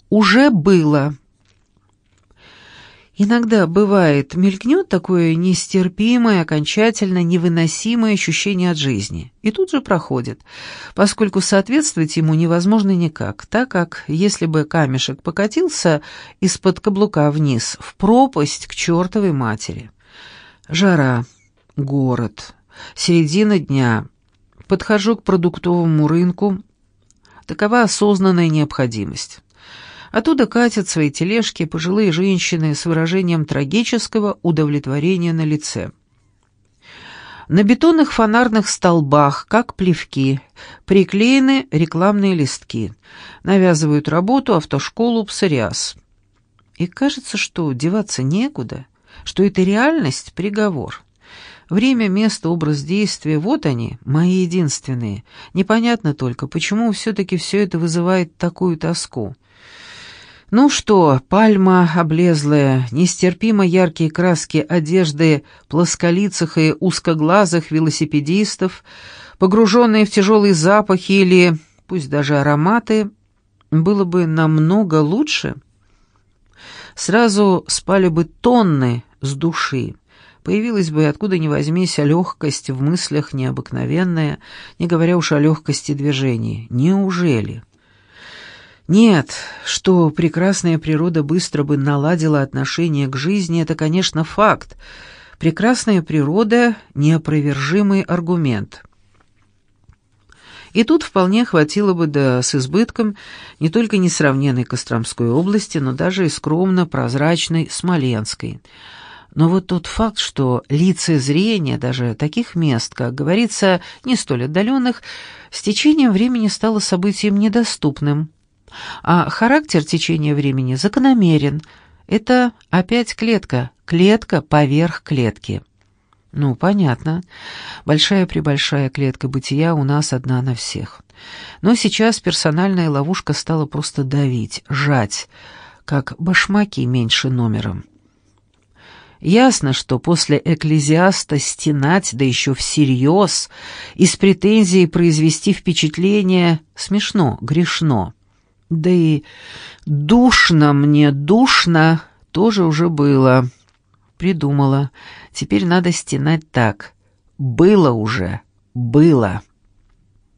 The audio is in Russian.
уже было. Иногда бывает, мелькнет такое нестерпимое, окончательно невыносимое ощущение от жизни, и тут же проходит, поскольку соответствовать ему невозможно никак, так как, если бы камешек покатился из-под каблука вниз, в пропасть к чертовой матери. Жара, город, середина дня, подхожу к продуктовому рынку, такова осознанная необходимость. Оттуда катят свои тележки пожилые женщины с выражением трагического удовлетворения на лице. На бетонных фонарных столбах, как плевки, приклеены рекламные листки. Навязывают работу автошколу «Псориаз». И кажется, что деваться некуда, что это реальность, приговор. Время, место, образ действия — вот они, мои единственные. Непонятно только, почему все-таки все это вызывает такую тоску. Ну что, пальма облезлая, нестерпимо яркие краски одежды плосколицых и узкоглазых велосипедистов, погруженные в тяжелые запахи или, пусть даже ароматы, было бы намного лучше. Сразу спали бы тонны с души, появилась бы откуда ни возьмись легкость в мыслях необыкновенная, не говоря уж о легкости движений. Неужели? Нет, что прекрасная природа быстро бы наладила отношение к жизни, это, конечно, факт. Прекрасная природа — неопровержимый аргумент. И тут вполне хватило бы, да с избытком, не только несравненной Костромской области, но даже и скромно прозрачной Смоленской. Но вот тот факт, что лицезрение даже таких мест, как говорится, не столь отдаленных, с течением времени стало событием недоступным. А характер течения времени закономерен. Это опять клетка, клетка поверх клетки. Ну, понятно. Большая-пребольшая клетка бытия у нас одна на всех. Но сейчас персональная ловушка стала просто давить, жать, как башмаки меньше номером. Ясно, что после «Экклезиаста» стенать, да еще всерьез, и с претензией произвести впечатление смешно, грешно. Да и душно мне, душно, тоже уже было. Придумала. Теперь надо стенать так. Было уже, было.